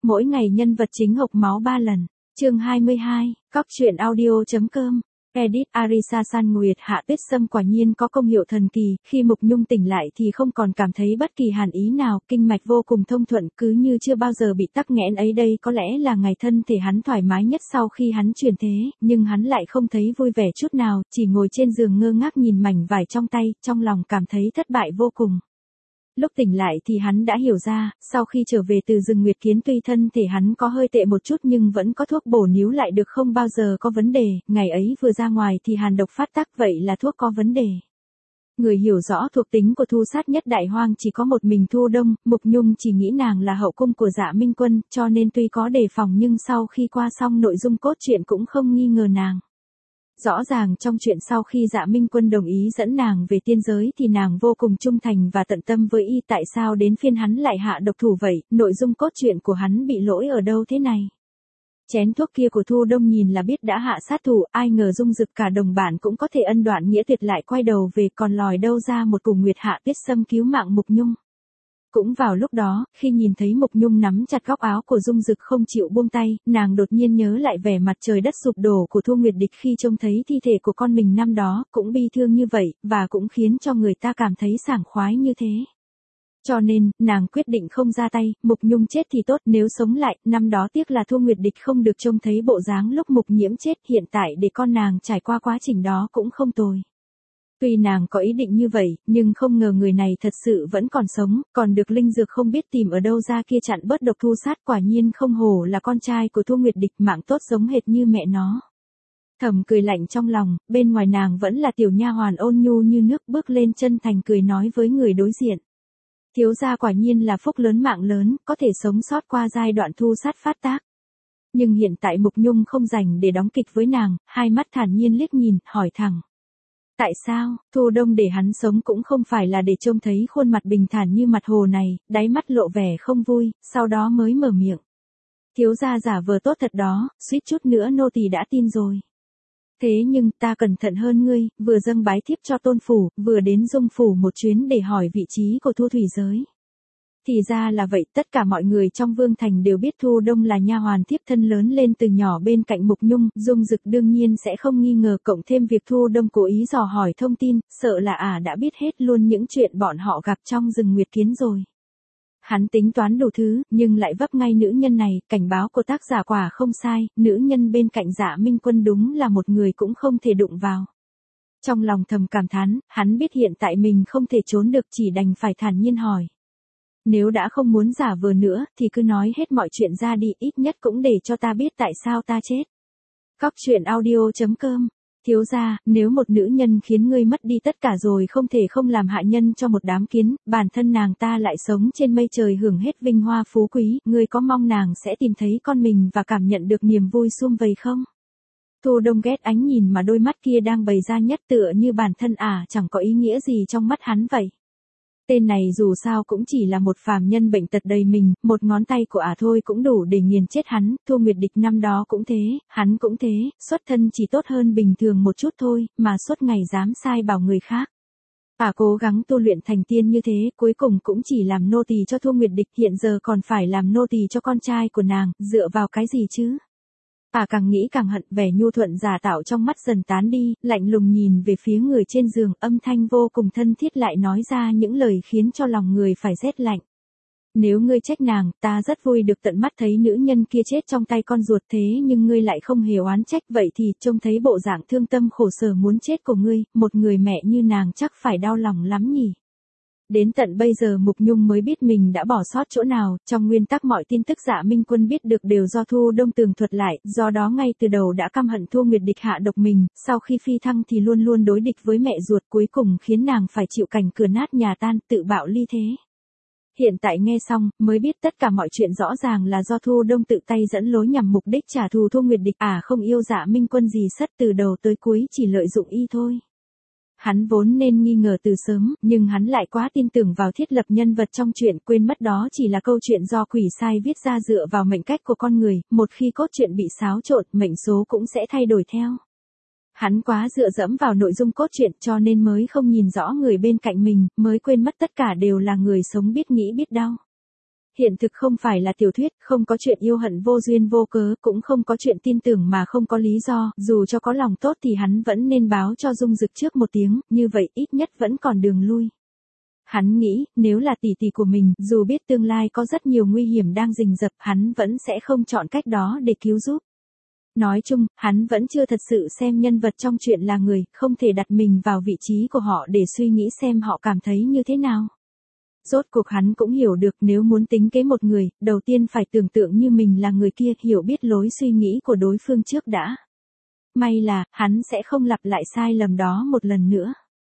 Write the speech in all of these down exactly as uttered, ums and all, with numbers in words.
Mỗi ngày nhân vật chính hộc máu ba lần. Chương hai mươi hai, Cóc truyện audio.com. Edit Arisa San Nguyệt Hạ Tuyết Sâm quả nhiên có công hiệu thần kỳ, khi Mục Nhung tỉnh lại thì không còn cảm thấy bất kỳ hàn ý nào, kinh mạch vô cùng thông thuận, cứ như chưa bao giờ bị tắc nghẽn ấy. Đây có lẽ là ngày thân thể hắn thoải mái nhất sau khi hắn chuyển thế, nhưng hắn lại không thấy vui vẻ chút nào, chỉ ngồi trên giường ngơ ngác nhìn mảnh vải trong tay, trong lòng cảm thấy thất bại vô cùng. Lúc tỉnh lại thì hắn đã hiểu ra, sau khi trở về từ rừng Nguyệt Kiến tuy thân thể hắn có hơi tệ một chút nhưng vẫn có thuốc bổ níu lại được, không bao giờ có vấn đề. Ngày ấy vừa ra ngoài thì hàn độc phát tác, vậy là thuốc có vấn đề. Người hiểu rõ thuộc tính của Thu Sát nhất đại hoang chỉ có một mình Thu Đông, Mục Nhung chỉ nghĩ nàng là hậu cung của Dạ Minh Quân, cho nên tuy có đề phòng nhưng sau khi qua xong nội dung cốt truyện cũng không nghi ngờ nàng. Rõ ràng trong chuyện sau khi Dạ Minh Quân đồng ý dẫn nàng về tiên giới thì nàng vô cùng trung thành và tận tâm với y, tại sao đến phiên hắn lại hạ độc thủ vậy, nội dung cốt truyện của hắn bị lỗi ở đâu thế này. Chén thuốc kia của Thu Đông nhìn là biết đã hạ sát thủ, ai ngờ Dung Dực cả đồng bản cũng có thể ân đoạn nghĩa tuyệt lại quay đầu về, còn lòi đâu ra một cùng Nguyệt Hạ Tuyết Sâm cứu mạng Mục Nhung. Cũng vào lúc đó, khi nhìn thấy Mục Nhung nắm chặt góc áo của Dung Dực không chịu buông tay, nàng đột nhiên nhớ lại vẻ mặt trời đất sụp đổ của Thu Nguyệt Địch khi trông thấy thi thể của con mình năm đó, cũng bi thương như vậy, và cũng khiến cho người ta cảm thấy sảng khoái như thế. Cho nên, nàng quyết định không ra tay, Mục Nhung chết thì tốt, nếu sống lại, năm đó tiếc là Thu Nguyệt Địch không được trông thấy bộ dáng lúc Mục Nhiễm chết, hiện tại để con nàng trải qua quá trình đó cũng không tồi. Tuy nàng có ý định như vậy, nhưng không ngờ người này thật sự vẫn còn sống, còn được linh dược không biết tìm ở đâu ra kia chặn bớt độc Thu Sát, quả nhiên không hổ là con trai của Thu Nguyệt Địch, mạng tốt giống hệt như mẹ nó. Thầm cười lạnh trong lòng, bên ngoài nàng vẫn là tiểu nha hoàn ôn nhu như nước, bước lên chân thành cười nói với người đối diện. Thiếu gia quả nhiên là phúc lớn mạng lớn, có thể sống sót qua giai đoạn Thu Sát phát tác. Nhưng hiện tại Mục Nhung không dành để đóng kịch với nàng, hai mắt thản nhiên liếc nhìn, hỏi thẳng. Tại sao, Thu Đông để hắn sống cũng không phải là để trông thấy khuôn mặt bình thản như mặt hồ này, đáy mắt lộ vẻ không vui, sau đó mới mở miệng. Thiếu gia giả vờ tốt thật đó, suýt chút nữa nô tỳ đã tin rồi. Thế nhưng ta cẩn thận hơn ngươi, vừa dâng bái thiếp cho tôn phủ, vừa đến Dung phủ một chuyến để hỏi vị trí của Thu Thủy giới. Thì ra là vậy, tất cả mọi người trong Vương Thành đều biết Thu Đông là nha hoàn thiếp thân lớn lên từ nhỏ bên cạnh Mục Nhung, Dung Dực đương nhiên sẽ không nghi ngờ, cộng thêm việc Thu Đông cố ý dò hỏi thông tin, sợ là ả à đã biết hết luôn những chuyện bọn họ gặp trong rừng Nguyệt Kiến rồi. Hắn tính toán đủ thứ, nhưng lại vấp ngay nữ nhân này, cảnh báo của tác giả quả không sai, nữ nhân bên cạnh Dạ Minh Quân đúng là một người cũng không thể đụng vào. Trong lòng thầm cảm thán, hắn biết hiện tại mình không thể trốn được, chỉ đành phải thản nhiên hỏi. Nếu đã không muốn giả vờ nữa, thì cứ nói hết mọi chuyện ra đi, ít nhất cũng để cho ta biết tại sao ta chết. Cóc truyện audio.com. Thiếu gia, nếu một nữ nhân khiến ngươi mất đi tất cả rồi không thể không làm hạ nhân cho một đám kiến, bản thân nàng ta lại sống trên mây trời hưởng hết vinh hoa phú quý, ngươi có mong nàng sẽ tìm thấy con mình và cảm nhận được niềm vui sum vầy không? Thu Đông ghét ánh nhìn mà đôi mắt kia đang bày ra nhất, tựa như bản thân ả à, chẳng có ý nghĩa gì trong mắt hắn vậy. Tên này dù sao cũng chỉ là một phàm nhân bệnh tật đầy mình, một ngón tay của ả à thôi cũng đủ để nghiền chết hắn, Thu Nguyệt Địch năm đó cũng thế, hắn cũng thế, xuất thân chỉ tốt hơn bình thường một chút thôi, mà suốt ngày dám sai bảo người khác. Ả à cố gắng tu luyện thành tiên như thế, cuối cùng cũng chỉ làm nô tỳ cho Thu Nguyệt Địch, hiện giờ còn phải làm nô tỳ cho con trai của nàng, dựa vào cái gì chứ? Ả à càng nghĩ càng hận, vẻ nhu thuận giả tạo trong mắt dần tán đi, lạnh lùng nhìn về phía người trên giường, âm thanh vô cùng thân thiết lại nói ra những lời khiến cho lòng người phải rét lạnh. Nếu ngươi trách nàng, ta rất vui được tận mắt thấy nữ nhân kia chết trong tay con ruột, thế nhưng ngươi lại không hề oán trách, vậy thì trông thấy bộ dạng thương tâm khổ sở muốn chết của ngươi, một người mẹ như nàng chắc phải đau lòng lắm nhỉ. Đến tận bây giờ Mục Nhung mới biết mình đã bỏ sót chỗ nào, trong nguyên tắc mọi tin tức Dạ Minh Quân biết được đều do Thu Đông tường thuật lại, do đó ngay từ đầu đã căm hận Thu Nguyệt Địch hạ độc mình, sau khi phi thăng thì luôn luôn đối địch với mẹ ruột, cuối cùng khiến nàng phải chịu cảnh cửa nát nhà tan, tự bạo ly thế. Hiện tại nghe xong, mới biết tất cả mọi chuyện rõ ràng là do Thu Đông tự tay dẫn lối nhằm mục đích trả thù Thu Nguyệt Địch, à không yêu Dạ Minh Quân gì sất, từ đầu tới cuối chỉ lợi dụng y thôi. Hắn vốn nên nghi ngờ từ sớm, nhưng hắn lại quá tin tưởng vào thiết lập nhân vật trong chuyện, quên mất đó chỉ là câu chuyện do quỷ sai viết ra dựa vào mệnh cách của con người, một khi cốt truyện bị xáo trộn, mệnh số cũng sẽ thay đổi theo. Hắn quá dựa dẫm vào nội dung cốt truyện cho nên mới không nhìn rõ người bên cạnh mình, mới quên mất tất cả đều là người sống biết nghĩ biết đau. Hiện thực không phải là tiểu thuyết, không có chuyện yêu hận vô duyên vô cớ, cũng không có chuyện tin tưởng mà không có lý do, dù cho có lòng tốt thì hắn vẫn nên báo cho Dung Dực trước một tiếng, như vậy ít nhất vẫn còn đường lui. Hắn nghĩ, nếu là tỷ tỷ của mình, dù biết tương lai có rất nhiều nguy hiểm đang rình rập, hắn vẫn sẽ không chọn cách đó để cứu giúp. Nói chung, hắn vẫn chưa thật sự xem nhân vật trong chuyện là người, không thể đặt mình vào vị trí của họ để suy nghĩ xem họ cảm thấy như thế nào. Rốt cuộc hắn cũng hiểu được nếu muốn tính kế một người, đầu tiên phải tưởng tượng như mình là người kia, hiểu biết lối suy nghĩ của đối phương trước đã. May là, hắn sẽ không lặp lại sai lầm đó một lần nữa.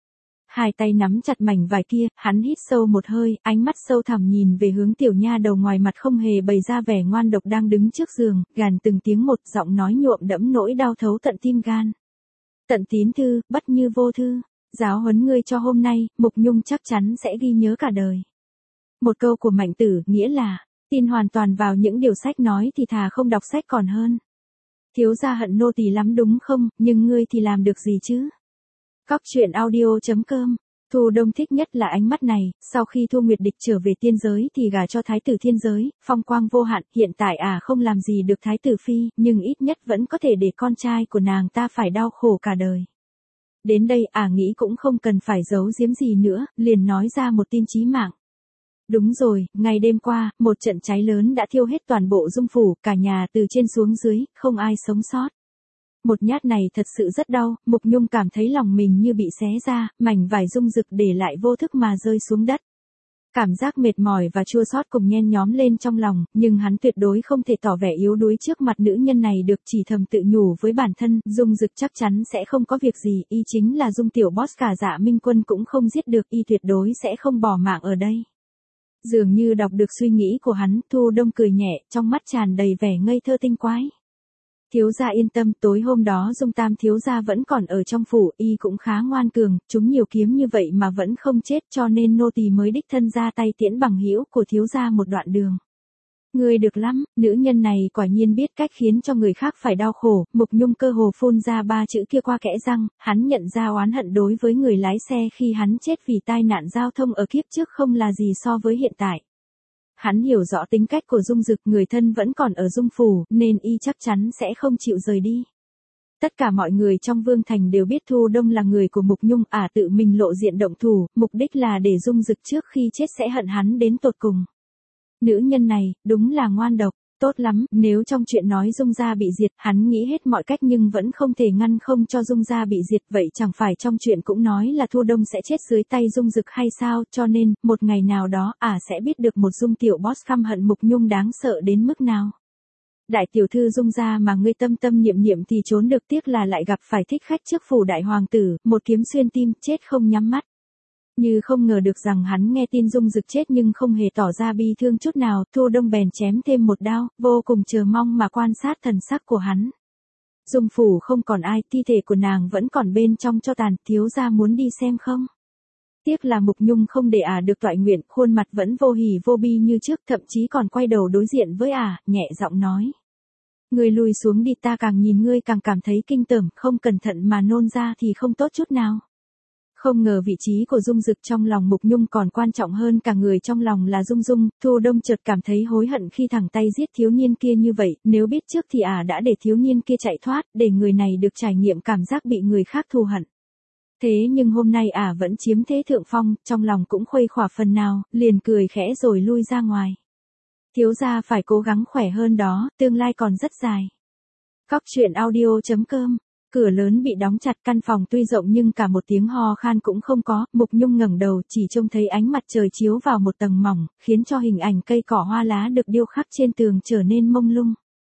Hai tay nắm chặt mảnh vải kia, hắn hít sâu một hơi, ánh mắt sâu thẳm nhìn về hướng tiểu nha đầu ngoài mặt không hề bày ra vẻ ngoan độc đang đứng trước giường, gàn từng tiếng một, giọng nói nhuộm đẫm nỗi đau thấu tận tim gan. Tận tín thư, bất như vô thư, giáo huấn ngươi cho hôm nay, Mục Nhung chắc chắn sẽ ghi nhớ cả đời. Một câu của Mạnh Tử, nghĩa là, tin hoàn toàn vào những điều sách nói thì thà không đọc sách còn hơn. Thiếu gia hận nô tỳ lắm đúng không, nhưng ngươi thì làm được gì chứ? Cóc truyện audio chấm com. Thu Đông thích nhất là ánh mắt này, sau khi Thu Nguyệt Địch trở về tiên giới thì gả cho thái tử thiên giới, phong quang vô hạn, hiện tại à không làm gì được thái tử phi, nhưng ít nhất vẫn có thể để con trai của nàng ta phải đau khổ cả đời. Đến đây à nghĩ cũng không cần phải giấu giếm gì nữa, liền nói ra một tin chí mạng. Đúng rồi, ngày đêm qua, một trận cháy lớn đã thiêu hết toàn bộ Dung phủ, cả nhà từ trên xuống dưới, không ai sống sót. Một nhát này thật sự rất đau, Mục Nhung cảm thấy lòng mình như bị xé ra, mảnh vải Dung Dực để lại vô thức mà rơi xuống đất. Cảm giác mệt mỏi và chua xót cùng nhen nhóm lên trong lòng, nhưng hắn tuyệt đối không thể tỏ vẻ yếu đuối trước mặt nữ nhân này được, chỉ thầm tự nhủ với bản thân, Dung Dực chắc chắn sẽ không có việc gì, y chính là Dung tiểu boss cả Dạ Minh Quân cũng không giết được, y tuyệt đối sẽ không bỏ mạng ở đây. Dường như đọc được suy nghĩ của hắn, Thu Đông cười nhẹ, trong mắt tràn đầy vẻ ngây thơ tinh quái. Thiếu gia yên tâm, tối hôm đó Dung Tam thiếu gia vẫn còn ở trong phủ, y cũng khá ngoan cường, chúng nhiều kiếm như vậy mà vẫn không chết, cho nên nô tỳ mới đích thân ra tay tiễn bằng hữu của thiếu gia một đoạn đường. Người được lắm, nữ nhân này quả nhiên biết cách khiến cho người khác phải đau khổ, Mục Nhung cơ hồ phun ra ba chữ kia qua kẽ răng, hắn nhận ra oán hận đối với người lái xe khi hắn chết vì tai nạn giao thông ở kiếp trước không là gì so với hiện tại. Hắn hiểu rõ tính cách của Dung Dực, người thân vẫn còn ở Dung phủ, nên y chắc chắn sẽ không chịu rời đi. Tất cả mọi người trong Vương Thành đều biết Thu Đông là người của Mục Nhung, ả tự mình lộ diện động thủ, mục đích là để Dung Dực trước khi chết sẽ hận hắn đến tột cùng. Nữ nhân này, đúng là ngoan độc, tốt lắm, nếu trong chuyện nói Dung gia bị diệt, hắn nghĩ hết mọi cách nhưng vẫn không thể ngăn không cho Dung gia bị diệt, vậy chẳng phải trong chuyện cũng nói là Thu Đông sẽ chết dưới tay Dung Dực hay sao, cho nên, một ngày nào đó, ả à sẽ biết được một Dung tiểu boss căm hận Mục Nhung đáng sợ đến mức nào. Đại tiểu thư Dung gia mà ngươi tâm tâm niệm niệm thì trốn được, tiếc là lại gặp phải thích khách trước phủ đại hoàng tử, một kiếm xuyên tim, chết không nhắm mắt. Như không ngờ được rằng hắn nghe tin Dung Dực chết nhưng không hề tỏ ra bi thương chút nào, Thu Đông bèn chém thêm một đao, vô cùng chờ mong mà quan sát thần sắc của hắn. Dung phủ không còn ai, thi thể của nàng vẫn còn bên trong tro tàn, thiếu gia muốn đi xem không? Tiếc là Mục Nhung không để ả à được toại nguyện, khuôn mặt vẫn vô hỉ vô bi như trước, thậm chí còn quay đầu đối diện với ả, à, nhẹ giọng nói. Ngươi lùi xuống đi, ta càng nhìn ngươi càng cảm thấy kinh tởm, không cẩn thận mà nôn ra thì không tốt chút nào. Không ngờ vị trí của Dung Dực trong lòng Mục Nhung còn quan trọng hơn cả người trong lòng là Dung Dung, Thu Đông chợt cảm thấy hối hận khi thẳng tay giết thiếu niên kia như vậy, nếu biết trước thì ả à đã để thiếu niên kia chạy thoát, để người này được trải nghiệm cảm giác bị người khác thù hận. Thế nhưng hôm nay ả à vẫn chiếm thế thượng phong, trong lòng cũng khuây khỏa phần nào, liền cười khẽ rồi lui ra ngoài. Thiếu gia phải cố gắng khỏe hơn đó, tương lai còn rất dài. Cóc truyện audio chấm com. Cửa lớn bị đóng chặt, căn phòng tuy rộng nhưng cả một tiếng ho khan cũng không có, Mục Nhung ngẩng đầu chỉ trông thấy ánh mặt trời chiếu vào một tầng mỏng, khiến cho hình ảnh cây cỏ hoa lá được điêu khắc trên tường trở nên mông lung.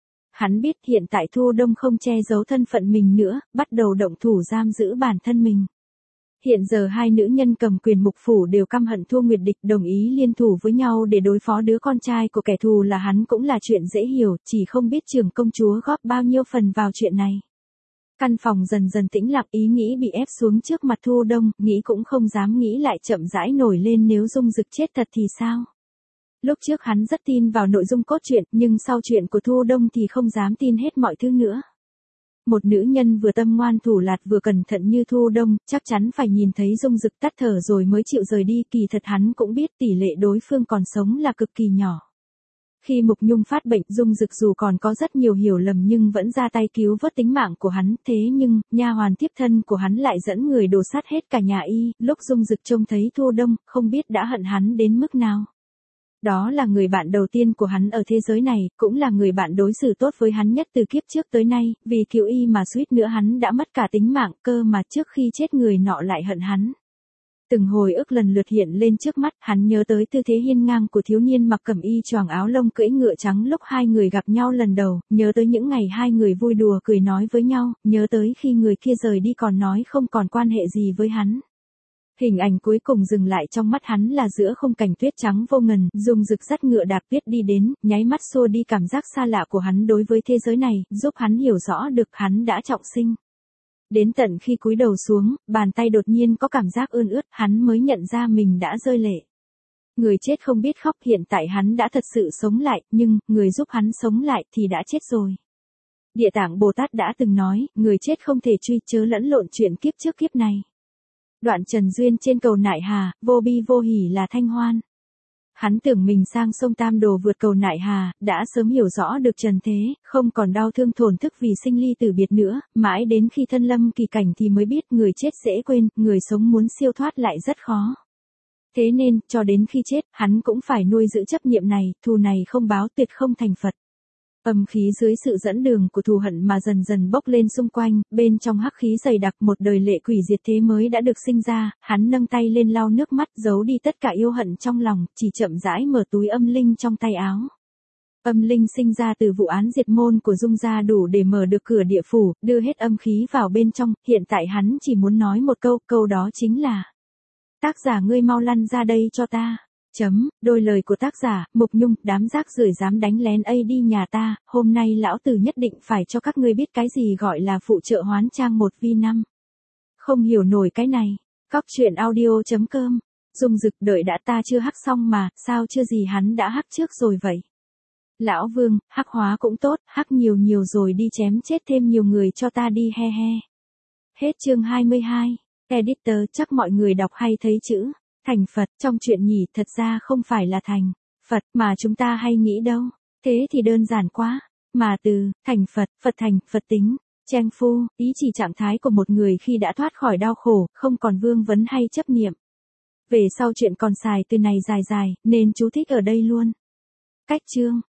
Hắn biết hiện tại Thu Đông không che giấu thân phận mình nữa, bắt đầu động thủ giam giữ bản thân mình. Hiện giờ hai nữ nhân cầm quyền Mục phủ đều căm hận Thu Nguyệt Địch, đồng ý liên thủ với nhau để đối phó đứa con trai của kẻ thù là hắn cũng là chuyện dễ hiểu, chỉ không biết trưởng công chúa góp bao nhiêu phần vào chuyện này. Căn phòng dần dần tĩnh lặng, ý nghĩ bị ép xuống trước mặt Thu Đông, nghĩ cũng không dám nghĩ lại chậm rãi nổi lên, nếu Dung Dực chết thật thì sao? Lúc trước hắn rất tin vào nội dung cốt truyện, nhưng sau chuyện của Thu Đông thì không dám tin hết mọi thứ nữa. Một nữ nhân vừa tâm ngoan thủ lạt vừa cẩn thận như Thu Đông, chắc chắn phải nhìn thấy Dung Dực tắt thở rồi mới chịu rời đi, kỳ thật hắn cũng biết tỷ lệ đối phương còn sống là cực kỳ nhỏ. Khi Mục Nhung phát bệnh, Dung Dực dù còn có rất nhiều hiểu lầm nhưng vẫn ra tay cứu vớt tính mạng của hắn, thế nhưng, nha hoàn tiếp thân của hắn lại dẫn người đổ sát hết cả nhà y, lúc Dung Dực trông thấy Thu Đông, không biết đã hận hắn đến mức nào. Đó là người bạn đầu tiên của hắn ở thế giới này, cũng là người bạn đối xử tốt với hắn nhất từ kiếp trước tới nay, vì cứu y mà suýt nữa hắn đã mất cả tính mạng, cơ mà trước khi chết người nọ lại hận hắn. Từng hồi ức lần lượt hiện lên trước mắt, hắn nhớ tới tư thế hiên ngang của thiếu niên mặc cẩm y choàng áo lông cưỡi ngựa trắng lúc hai người gặp nhau lần đầu, nhớ tới những ngày hai người vui đùa cười nói với nhau, nhớ tới khi người kia rời đi còn nói không còn quan hệ gì với hắn. Hình ảnh cuối cùng dừng lại trong mắt hắn là giữa khung cảnh tuyết trắng vô ngần, Dung Dực dắt ngựa đạp tuyết đi đến, nháy mắt xua đi cảm giác xa lạ của hắn đối với thế giới này, giúp hắn hiểu rõ được hắn đã trọng sinh. Đến tận khi cúi đầu xuống, bàn tay đột nhiên có cảm giác ươn ướt, hắn mới nhận ra mình đã rơi lệ. Người chết không biết khóc, hiện tại hắn đã thật sự sống lại, nhưng, người giúp hắn sống lại thì đã chết rồi. Địa Tạng Bồ Tát đã từng nói, người chết không thể truy, chớ lẫn lộn chuyện kiếp trước kiếp này. Đoạn Trần Duyên trên cầu Nại Hà, vô bi vô hỉ là thanh hoan. Hắn tưởng mình sang sông Tam Đồ vượt cầu Nại Hà, đã sớm hiểu rõ được trần thế, không còn đau thương thổn thức vì sinh ly tử biệt nữa, mãi đến khi thân lâm kỳ cảnh thì mới biết người chết dễ quên, người sống muốn siêu thoát lại rất khó. Thế nên, cho đến khi chết, hắn cũng phải nuôi giữ chấp niệm này, thù này không báo tuyệt không thành Phật. Âm khí dưới sự dẫn đường của thù hận mà dần dần bốc lên xung quanh, bên trong hắc khí dày đặc một đời lệ quỷ diệt thế mới đã được sinh ra, hắn nâng tay lên lau nước mắt giấu đi tất cả yêu hận trong lòng, chỉ chậm rãi mở túi âm linh trong tay áo. Âm linh sinh ra từ vụ án diệt môn của Dung gia đủ để mở được cửa địa phủ, đưa hết âm khí vào bên trong, hiện tại hắn chỉ muốn nói một câu, câu đó chính là: tác giả ngươi mau lăn ra đây cho ta. Chấm, đôi lời của tác giả, Mục Nhung, đám rác rưởi dám đánh lén a đi nhà ta, hôm nay lão tử nhất định phải cho các ngươi biết cái gì gọi là phụ trợ hoán trang một vi năm. Không hiểu nổi cái này. Cóc truyện audio chấm com. Dung Dực, đợi đã, ta chưa hắc xong mà, sao chưa gì hắn đã hắc trước rồi vậy? Lão Vương, hắc hóa cũng tốt, hắc nhiều nhiều rồi đi chém chết thêm nhiều người cho ta đi he he. Hết chương hai mươi hai. Editor, chắc mọi người đọc hay thấy chữ thành Phật trong chuyện nhỉ, thật ra không phải là thành Phật mà chúng ta hay nghĩ đâu. Thế thì đơn giản quá. Mà từ thành Phật, Phật thành, Phật tính, Cheng Phu, ý chỉ trạng thái của một người khi đã thoát khỏi đau khổ, không còn vương vấn hay chấp niệm. Về sau chuyện còn xài từ này dài dài, nên chú thích ở đây luôn. Cách chương